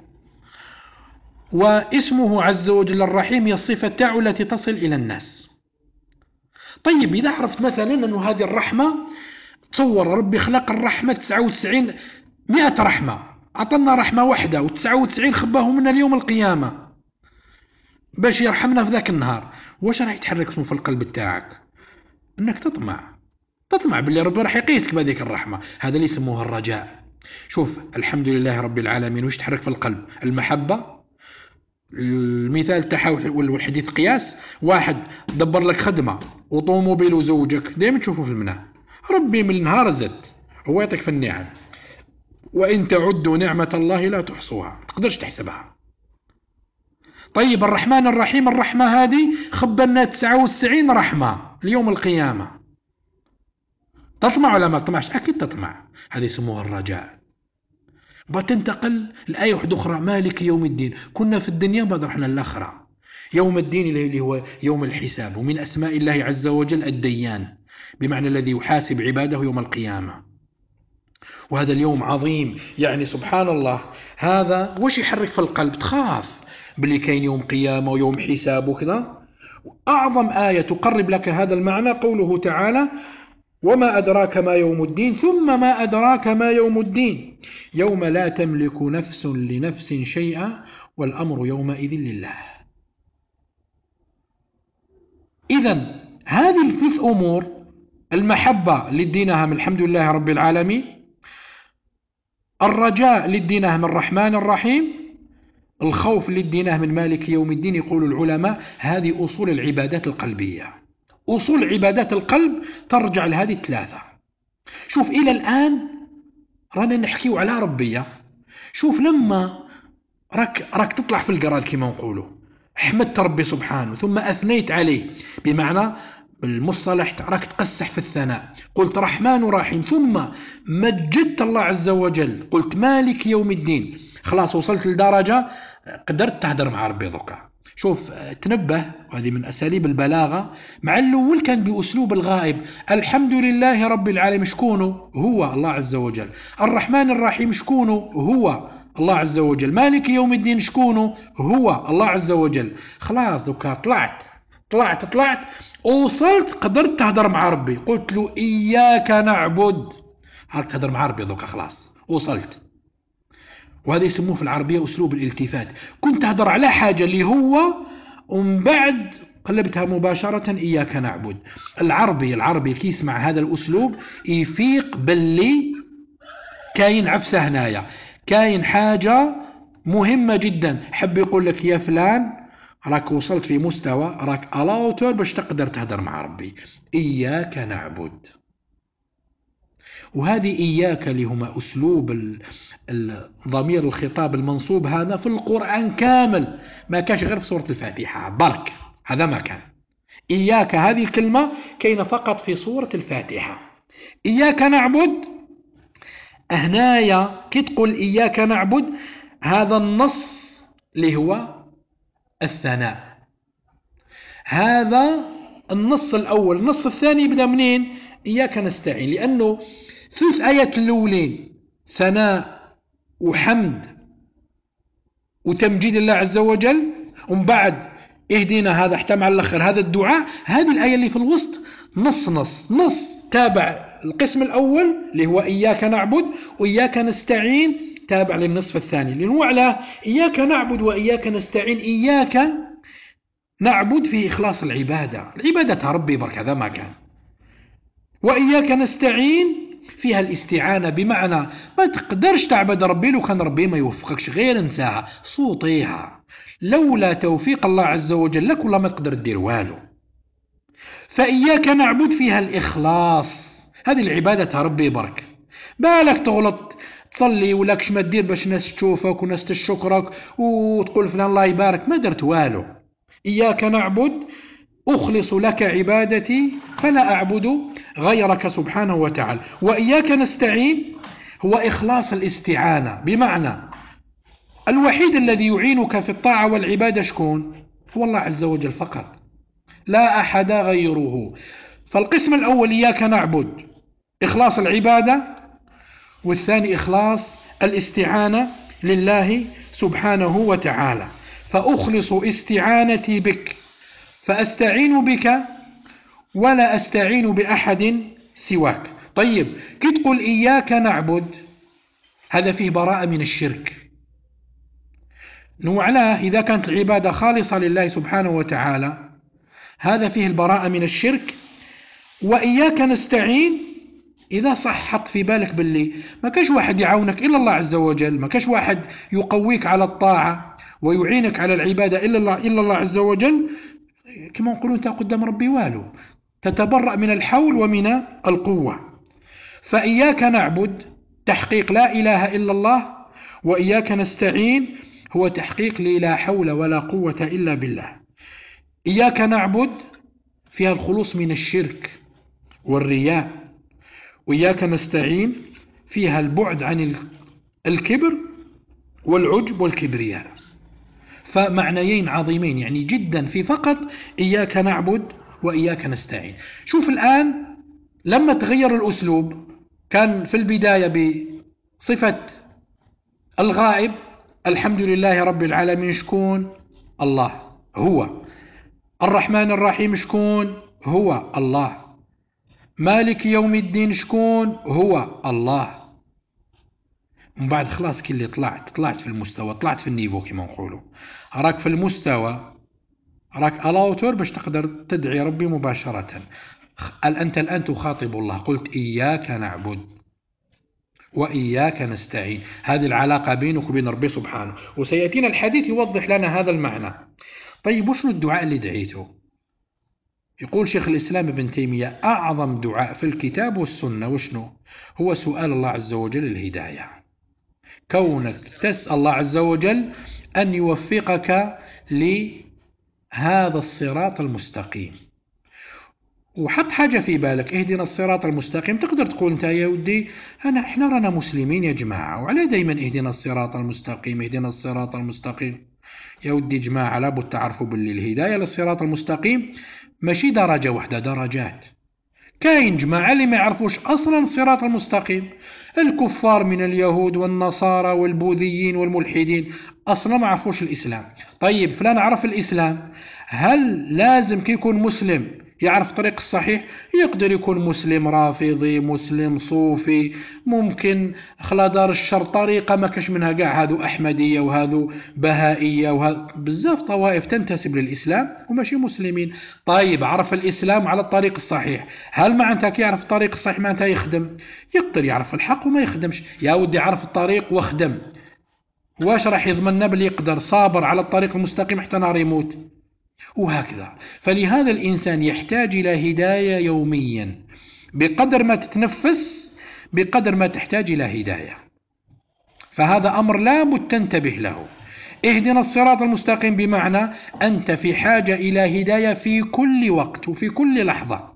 واسمه عز وجل الرحيم هي الصفة تاعو التي تصل إلى الناس. طيب إذا عرفت مثلا أن هذه الرحمة، تصور ربي خلق الرحمة 99 100 رحمة، أعطلنا رحمة واحدة و99 خباهم من اليوم القيامة باش يرحمنا في ذاك النهار، واش راح يتحرك في القلب تاعك؟ انك تطمع باللي ربي راح يقيسك بهذيك الرحمة. هذا اللي يسموه الرجاء. شوف الحمد لله رب العالمين وش تحرك في القلب؟ المحبة. المثال تاعها والحديث قياس، واحد دبر لك خدمة وطوموبيل وزوجك، دائما تشوفه في المنام، ربي من النهار زد، هو يعطيك في النعم، وإن تعدوا نعمة الله لا تحصوها، تقدرش تحسبها. طيب الرحمن الرحيم، الرحمة هذه خبرنا 99 رحمة ليوم القيامة، تطمع ولا ما تطمعش؟ أكيد تطمع، هذا يسموه الرجاء. وتنتقل لآية واحدة أخرى، مالك يوم الدين، كنا في الدنيا بعد رحنا الآخرة. يوم الدين اللي هو يوم الحساب، ومن أسماء الله عز وجل الديان، بمعنى الذي يحاسب عباده يوم القيامة. وهذا اليوم عظيم، يعني سبحان الله، هذا وش يحرك في القلب؟ تخاف باللي كاين يوم قيامة ويوم حساب وكذا. أعظم آية تقرب لك هذا المعنى قوله تعالى: وما أدراك ما يوم الدين، ثم ما أدراك ما يوم الدين، يوم لا تملك نفس لنفس شيئا والأمر يومئذ لله. إذن هذه الثلاث أمور: المحبة اللي اديناها من الحمد لله رب العالمين، الرجاء اللي اديناه من الرحمن الرحيم، الخوف اللي اديناه من مالك يوم الدين. يقول العلماء هذه أصول العبادات القلبية. أصول عبادات القلب ترجع لهذه الثلاثة. شوف إلى الآن رانا نحكيو على ربية. شوف لما راك تطلع في القراد كما نقولوا، حمدت ربي سبحانه ثم أثنيت عليه، بمعنى بالمصطلح راك تقسح في الثناء، قلت رحمن رحيم، ثم مجدت الله عز وجل، قلت مالك يوم الدين، خلاص وصلت لدرجة قدرت تهدر مع ربي ذوقا. شوف تنبه، هذه من أساليب البلاغة. مع الأول كان بأسلوب الغائب: الحمد لله رب العالمين، شكونه؟ هو الله عز وجل. الرحمن الرحيم، شكونه؟ هو الله عز وجل. مالك يوم الدين، شكونه؟ هو الله عز وجل. خلاص دوكا طلعت وصلت، قدرت تهدر مع ربي، قلت له إياك نعبد، هاك تهدر مع ربي دوكا، خلاص وصلت. وهذا يسموه في العربية أسلوب الالتفات. كنت تهدر على حاجة اللي هو، ومن بعد قلبتها مباشرة إياك نعبد. العربي كي يسمع هذا الأسلوب يفيق باللي كاين عفسة هنايا، كاين حاجة مهمة جدا. حب يقول لك يا فلان راك وصلت في مستوى، راك الاوتور باش تقدر تهدر مع ربي. إياك نعبد. وهذه إياك اللي هما أسلوب ضمير الخطاب المنصوب هذا في القرآن كامل، ما كانش غير في سورة الفاتحة برك، هذا ما كان. إياك هذه الكلمة كاينة فقط في سورة الفاتحة. إياك نعبد هنايا كي تقول إياك نعبد، هذا النص اللي هو الثناء، هذا النص الأول. النص الثاني يبدأ منين؟ إياك نستعين، لأنه ثلاث آيات الأولين ثناء وحمد وتمجيد الله عز وجل، ومن بعد اهدينا، هذا حتى مع الأخر هذا الدعاء. هذه الآية اللي في الوسط نص تابع القسم الأول اللي هو إياك نعبد، وإياك نستعين تابع للنصف الثاني، لأنه على إياك نعبد وإياك نستعين. إياك نعبد فيه إخلاص العبادة ربي برك، هذا ما كان. وإياك نستعين فيها الاستعانة، بمعنى ما تقدرش تعبد ربي لو كان ربي ما يوفقكش، غير انساها صوتيها، لولا توفيق الله عز وجل لك والله ما تقدر تدير والو. فإياك نعبد فيها الإخلاص، هذه العبادة ربي برك. بالك تغلط تصلي ولكش ما تدير باش الناس تشوفك وناس تشكرك وتقول فلان الله يبارك، ما درت والو. إياك نعبد أخلص لك عبادتي فلا أعبد غيرك سبحانه وتعالى. وإياك نستعين هو إخلاص الاستعانة، بمعنى الوحيد الذي يعينك في الطاعة والعبادة شكون؟ هو الله عز وجل فقط، لا أحد غيره. فالقسم الأول إياك نعبد إخلاص العبادة، والثاني إخلاص الاستعانة لله سبحانه وتعالى. فأخلص استعانتي بك، فأستعين بك ولا أستعين بأحد سواك. طيب كي تقول إياك نعبد، هذا فيه براءة من الشرك. نوعلاه إذا كانت العبادة خالصة لله سبحانه وتعالى، هذا فيه البراءة من الشرك. وإياك نستعين إذا صح حط في بالك باللي ما كاش واحد يعاونك إلا الله عز وجل، ما كاش واحد يقويك على الطاعة ويعينك على العبادة إلا الله عز وجل، كما نقولون انت قدام ربي والو، تتبرأ من الحول ومن القوة. فإياك نعبد تحقيق لا إله إلا الله، وإياك نستعين هو تحقيق لا حول ولا قوة إلا بالله. إياك نعبد فيها الخلوص من الشرك والرياء، وإياك نستعين فيها البعد عن الكبر والعجب والكبرياء. فمعنيين عظيمين يعني جدا في فقط إياك نعبد وإياك نستعين. شوف الآن لما تغير الأسلوب، كان في البداية بصفة الغائب الحمد لله رب العالمين، شكون؟ الله هو. الرحمن الرحيم شكون؟ هو الله. مالك يوم الدين شكون؟ هو الله. من بعد خلاص كي اللي طلعت في المستوى، طلعت في النيفو كما نقولوا، راك في المستوى، راك الاوتور باش تقدر تدعي ربي مباشرة. أنت الآن تخاطب الله، قلت إياك نعبد وإياك نستعين، هذه العلاقة بينك وبين ربي سبحانه، وسيأتينا الحديث يوضح لنا هذا المعنى. طيب وشنو الدعاء اللي دعيته؟ يقول شيخ الإسلام ابن تيمية أعظم دعاء في الكتاب والسنة وشنو؟ هو سؤال الله عز وجل الهداية، كونك تسأل الله عز وجل أن يوفقك لهذا الصراط المستقيم. وحط حاجة في بالك، اهدنا الصراط المستقيم، تقدر تقول انت يا ودي احنا رانا مسلمين يا جماعة، وعلى دايما اهدنا الصراط المستقيم اهدنا الصراط المستقيم. يا ودي جماعة لابد تعرفوا باللي الهداية للصراط المستقيم ماشي درجة واحدة، درجات. كاين جماعة اللي ما يعرفوش أصلا الصراط المستقيم، الكفار من اليهود والنصارى والبوذيين والملحدين أصلا ما عرفوش الإسلام. طيب فلان عرف الإسلام، هل لازم كي يكون مسلم يعرف طريق الصحيح؟ يقدر يكون مسلم رافضي، مسلم صوفي، ممكن خلا دار الشر طريقة ما كاش منها قاع، هذو أحمدية وهذو بهائية وهذو بزاف طوائف تنتسب للإسلام وماشي مسلمين. طيب عرف الإسلام على الطريق الصحيح، هل معناتها كي يعرف الطريق الصحيح معناتها يخدم؟ يقدر يعرف الحق وما يخدمش. يا ودي عرف الطريق وخدم، واش راح يضمننا باللي يقدر صابر على الطريق المستقيم حتى نهار يموت؟ وهكذا. فلهذا الإنسان يحتاج إلى هداية يوميا، بقدر ما تتنفس بقدر ما تحتاج إلى هداية. فهذا أمر لابد تنتبه له. اهدنا الصراط المستقيم بمعنى أنت في حاجة إلى هداية في كل وقت وفي كل لحظة.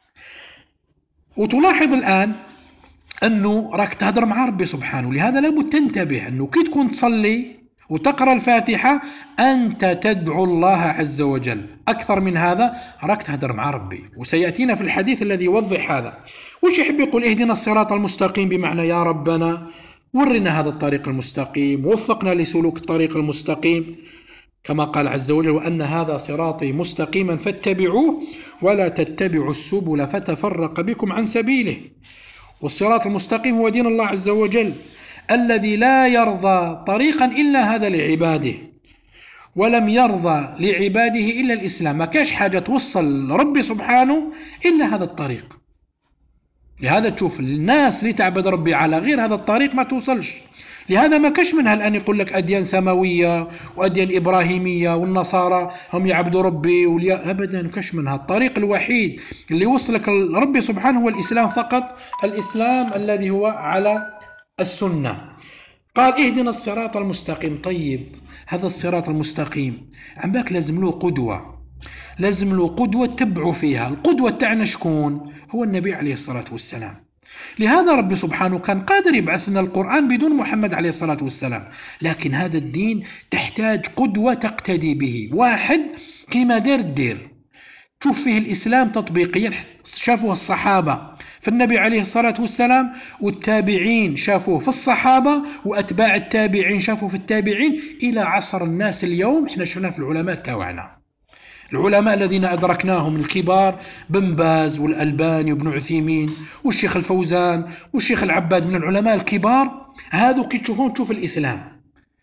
وتلاحظ الآن أنه راك تهدر مع ربي سبحانه، لهذا لابد تنتبه أنه كي تكون تصلي وتقرأ الفاتحة أنت تدعو الله عز وجل، أكثر من هذا راك تهدر مع ربي، وسيأتينا في الحديث الذي يوضح هذا. وش يحب يقول اهدنا الصراط المستقيم بمعنى يا ربنا ورنا هذا الطريق المستقيم، وفقنا لسلوك الطريق المستقيم، كما قال عز وجل وأن هذا صراطي مستقيما فاتبعوه ولا تتبعوا السبل فتفرق بكم عن سبيله. والصراط المستقيم هو دين الله عز وجل الذي لا يرضى طريقا إلا هذا لعباده، ولم يرضى لعباده إلا الإسلام. ما كاش حاجة توصل ربي سبحانه إلا هذا الطريق. لهذا تشوف الناس اللي تعبد ربي على غير هذا الطريق ما توصلش. لهذا ما كاش منها الآن يقول لك أديان سماوية وأديان إبراهيمية والنصارى هم يعبدوا ربي أبدا كاش منها. الطريق الوحيد اللي وصلك ربي سبحانه هو الإسلام فقط، الإسلام الذي هو على السنة. قال اهدنا الصراط المستقيم. طيب هذا الصراط المستقيم عم باك لازم له قدوة، لازم له قدوة تبعوا فيها. القدوة تاعنا شكون؟ هو النبي عليه الصلاة والسلام. لهذا ربي سبحانه كان قادر يبعث لنا القرآن بدون محمد عليه الصلاة والسلام، لكن هذا الدين تحتاج قدوة تقتدي به، واحد كما دير تشوف فيه الإسلام تطبيقيا. شافوه الصحابة في النبي عليه الصلاة والسلام، والتابعين شافوه في الصحابة، وأتباع التابعين شافوه في التابعين، إلى عصر الناس اليوم. احنا شفناه في العلماء تاوعنا، العلماء الذين أدركناهم الكبار، بن باز والألباني وابن عثيمين والشيخ الفوزان والشيخ العباد، من العلماء الكبار. هذو كي تشوفون تشوف الإسلام.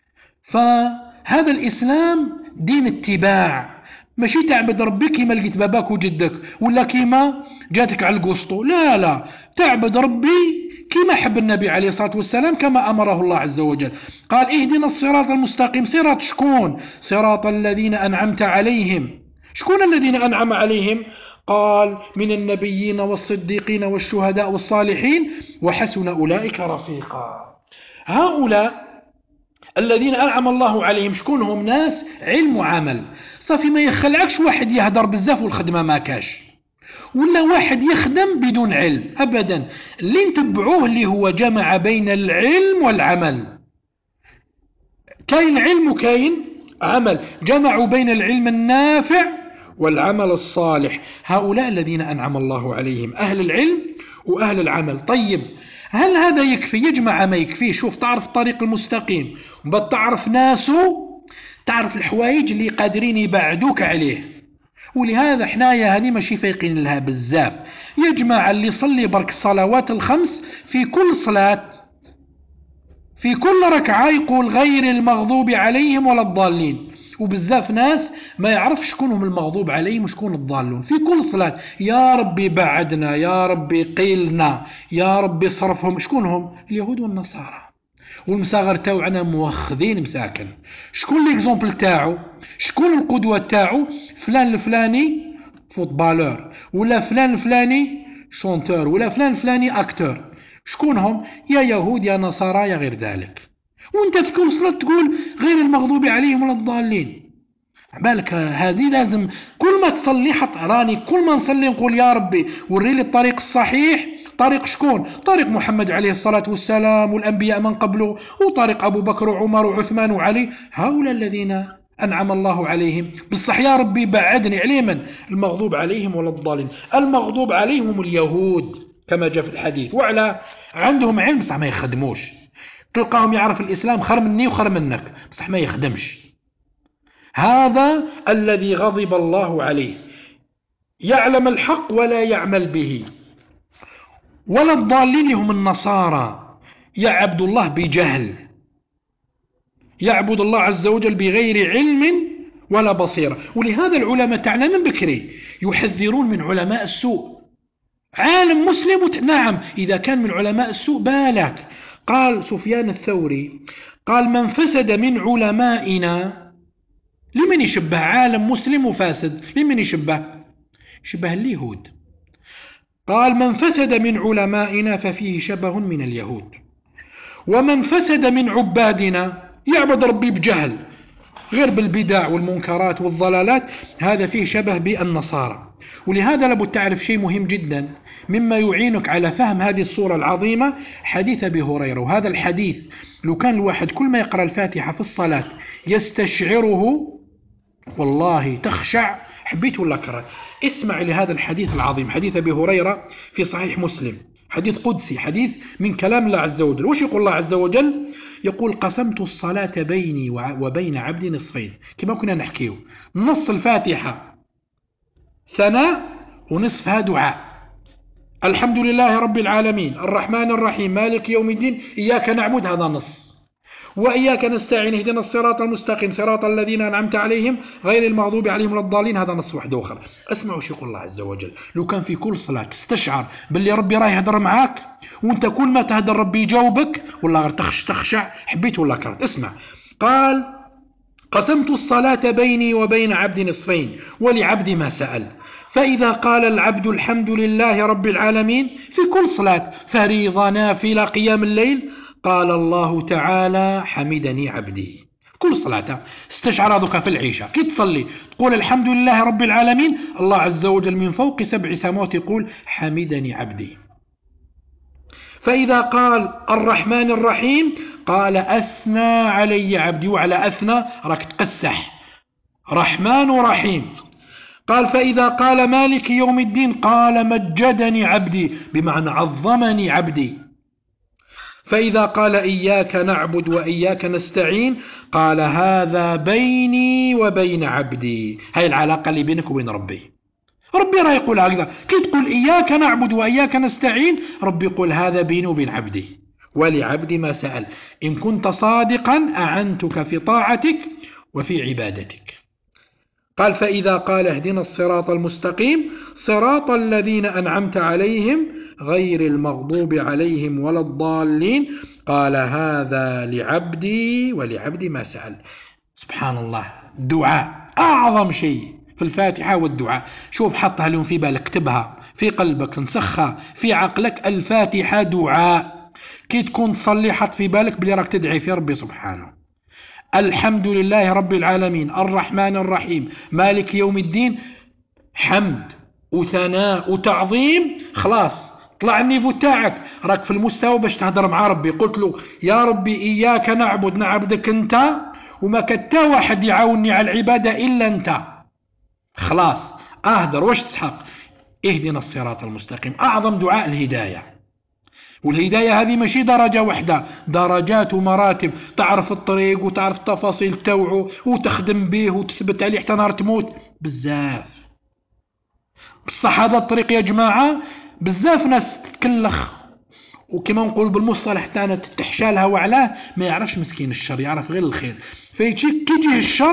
فهذا الإسلام دين اتباع، ماشي تعبد ربي كيما لقيت باباك وجدك ولا كيما جاتك على القسطو، لا لا، تعبد ربي كما حب النبي عليه الصلاة والسلام كما أمره الله عز وجل. قال اهدنا الصراط المستقيم. صراط شكون؟ صراط الذين أنعمت عليهم. شكون الذين أنعم عليهم؟ قال من النبيين والصديقين والشهداء والصالحين وحسن أولئك رفيقا. هؤلاء الذين أنعم الله عليهم شكون هم؟ ناس علم وعمل. صافي ما يخلعكش واحد يهدر بزاف والخدمة ما كاش، ولا واحد يخدم بدون علم، أبدا. اللي نتبعوه اللي هو جمع بين العلم والعمل. كاين علم وكاين عمل، جمعوا بين العلم النافع والعمل الصالح. هؤلاء الذين أنعم الله عليهم، أهل العلم وأهل العمل. طيب هل هذا يكفي؟ يجمع ما يكفي. شوف تعرف الطريق المستقيم، وبعد تعرف ناسه، تعرف الحوايج اللي قادرين يبعدوك عليه. ولهذا حنايا هذه ماشي فايقين لها بزاف. يجمع اللي يصلي برك الصلوات الخمس في كل صلاة في كل ركعة يقول غير المغضوب عليهم ولا الضالين، وبزاف ناس ما يعرف شكونهم المغضوب عليهم وشكون الضالون في كل صلاة. يا ربي بعدنا، يا ربي قيلنا، يا ربي صرفهم. شكونهم؟ اليهود والنصارى. والمساغر تاوعنا موخذين مساكن. شكون ليكزومبل تاعو؟ شكون القدوة تاعو؟ فلان الفلاني فوتبالور، ولا فلان الفلاني شونتور، ولا فلان الفلاني اكتور. شكونهم؟ يا يهود يا نصارى يا غير ذلك. وانت في كل صلاة تقول غير المغضوب عليهم ولا الضالين. بالك هذه لازم كل ما تصلي حط راني كل ما نصلي نقول يا ربي وريلي الطريق الصحيح. طريق شكون؟ طريق محمد عليه الصلاة والسلام والأنبياء من قبله، وطريق أبو بكر وعمر وعثمان وعلي، هؤلاء الذين أنعم الله عليهم. بالصح يا ربي بعدني عليه من المغضوب عليهم ولا الضالين. المغضوب عليهم اليهود كما جاء في الحديث، وعلى عندهم علم بصح ما يخدموش. تلقاهم يعرف الإسلام خير مني وخير منك بصح ما يخدمش. هذا الذي غضب الله عليه، يعلم الحق ولا يعمل به. ولا الضالين هم النصارى، يعبد الله بجهل، يعبد الله عز وجل بغير علم ولا بصيرة. ولهذا العلماء تاعنا من بكري يحذرون من علماء السوء. عالم مسلم نعم، إذا كان من علماء السوء بالك. قال سفيان الثوري قال من فسد من علمائنا، لمن يشبه عالم مسلم وفاسد؟ لمن يشبه؟ شبه اليهود. قال من فسد من علمائنا ففيه شبه من اليهود، ومن فسد من عبادنا يعبد ربي بجهل غير بالبدع والمنكرات والضلالات، هذا فيه شبه بالنصارى. ولهذا لابد تعرف شيء مهم جدا مما يعينك على فهم هذه الصورة العظيمة، حديث أبي هريرة. وهذا الحديث لو كان الواحد كل ما يقرأ الفاتحة في الصلاة يستشعره والله تخشع. حبيت ولا كره؟ اسمع لهذا الحديث العظيم، حديث أبي هريرة في صحيح مسلم، حديث قدسي، حديث من كلام الله عز وجل. وش يقول الله عز وجل؟ يقول قسمت الصلاة بيني وبين عبدي نصفين. كما كنا نحكيه نص الفاتحة ثناء ونصفها دعاء. الحمد لله رب العالمين الرحمن الرحيم مالك يوم الدين إياك نعبد، هذا نص. وإياك نستعين اهدنا الصراط المستقيم صراط الذين أنعمت عليهم غير المغضوب عليهم ولا الضالين، هذا نص واحد آخر. اسمعوا وش يقول الله عز وجل. لو كان في كل صلاة تستشعر باللي ربي راه يهدر معاك، وانت كل ما تهدر ربي يجاوبك، ولا غير تخشع، حبيت ولا كرت. اسمع، قال قسمت الصلاة بيني وبين عبدي نصفين ولعبدي ما سأل، فإذا قال العبد الحمد لله رب العالمين في كل صلاة فريضة نافلة قيام الليل، قال الله تعالى حمدني عبدي. كل صلاة استشعر هذوك في العيشة كي تصلي تقول الحمد لله رب العالمين، الله عز وجل من فوق 7 سماوات يقول حمدني عبدي. فإذا قال الرحمن الرحيم قال أثنى علي عبدي. وعلى أثنى راك تقسح، رحمن ورحيم. قال فإذا قال مالك يوم الدين قال مجدني عبدي، بمعنى عظمني عبدي. فإذا قال إياك نعبد وإياك نستعين قال هذا بيني وبين عبدي. هاي العلاقة اللي بينك وبين ربي. ربي راه يقول هكذا، كي تقول إياك نعبد وإياك نستعين ربي يقول هذا بيني وبين عبدي ولعبدي ما سأل، إن كنت صادقا أعنتك في طاعتك وفي عبادتك. قال فإذا قال اهدنا الصراط المستقيم صراط الذين أنعمت عليهم غير المغضوب عليهم ولا الضالين قال هذا لعبدي ولعبدي ما سأل. سبحان الله، دعاء أعظم شيء في الفاتحة والدعاء. شوف حطها اليوم في بالك، اكتبها في قلبك، نسخها في عقلك. الفاتحة دعاء، كي تكون تصلي حط في بالك بلي راك تدعي في ربي سبحانه. الحمد لله رب العالمين الرحمن الرحيم مالك يوم الدين، حمد وثناء وتعظيم. خلاص طلع النيفو تاعك، راك في المستوى باش تهدر مع ربي. قلت له يا ربي إياك نعبد، نعبدك أنت وما كتا واحد يعاوني على العبادة إلا أنت. خلاص أهدر واش تسحق؟ اهدنا الصراط المستقيم. أعظم دعاء الهداية. والهداية هذه ماشي درجة واحدة، درجات ومراتب. تعرف الطريق وتعرف التفاصيل تاوعو وتخدم به وتثبت عليه حتى نهار تموت بزاف. بصح هذا الطريق يا جماعة بزاف ناس تتكلخ، وكما نقول بالمصطلح تاعنا تحشالها وعلاه، ما يعرفش مسكين الشر، يعرف غير الخير. فيجي كي يجيه الشر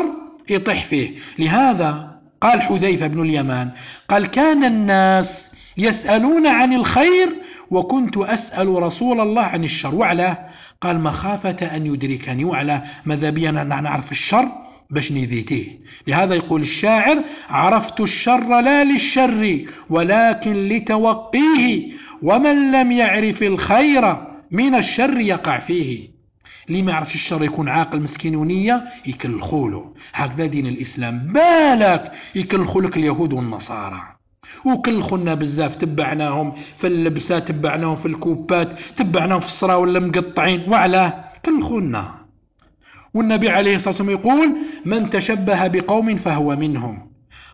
يطيح فيه. لهذا قال حذيفة بن اليمان قال كان الناس يسألون عن الخير وكنت أسأل رسول الله عن الشر. وعلاه قال مخافة أن يدركني، وعلى ماذا بي أن نعرف الشر باش نذيتيه. لهذا يقول الشاعر عرفت الشر لا للشر ولكن لتوقيه، ومن لم يعرف الخير من الشر يقع فيه. اللي ما يعرفش الشر يكون عاقل مسكين ونية يكلخوله. هكذا دين الإسلام. بالك يكلخولك اليهود والنصارى وكلخونا بزاف، تبعناهم في اللبسة، تبعناهم في الكوبات، تبعناهم في الصراول اللي مقطعين، وعلاه كلخونا. والنبي عليه الصلاة والسلام يقول من تشبه بقوم فهو منهم.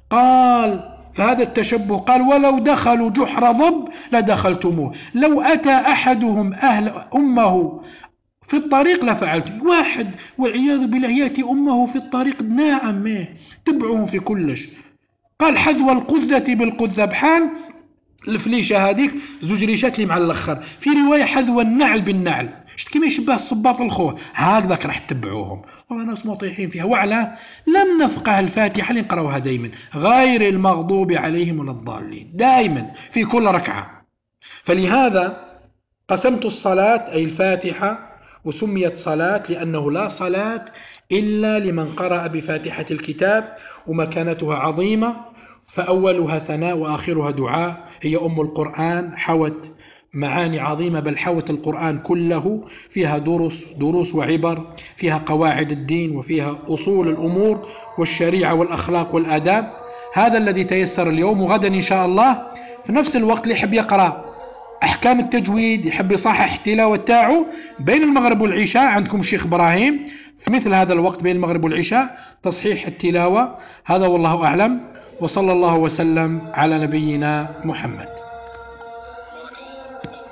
قال فهذا التشبه قال ولو دخلوا جحر ضب لدخلتموه، لو أتى أحدهم أهل أمه في الطريق لفعلت. واحد والعياذ بالله يأتي أمه في الطريق، نعم تبعهم في كلش. قال حذو القذة بالقذة، بحال الفليشة هذيك زوج ريشات اللي مع الاخر. في رواية حذو النعل بالنعل، شفت كيما يشبه الصباط الخوه، هكذاك راح تتبعوهم. والله ناس مطيحين فيها. وعلى لم نفقه الفاتحة اللي نقراوها دائما غير المغضوب عليهم ولا الضالين دائما في كل ركعة. فلهذا قسمت الصلاة أي الفاتحة، وسميت صلاة لأنه لا صلاة إلا لمن قرأ بفاتحة الكتاب، ومكانتها عظيمة، فأولها ثناء وآخرها دعاء. هي أم القرآن، حوت معاني عظيمة، بل حوت القرآن كله. فيها دروس وعبر، فيها قواعد الدين، وفيها أصول الأمور والشريعة والأخلاق والآداب. هذا الذي تيسر اليوم. وغدا إن شاء الله في نفس الوقت اللي يحب يقرأ أحكام التجويد، يحب يصحح التلاوة تاعه بين المغرب والعشاء، عندكم الشيخ إبراهيم في مثل هذا الوقت بين المغرب والعشاء تصحيح التلاوة. هذا والله أعلم، وصلى الله وسلم على نبينا محمد.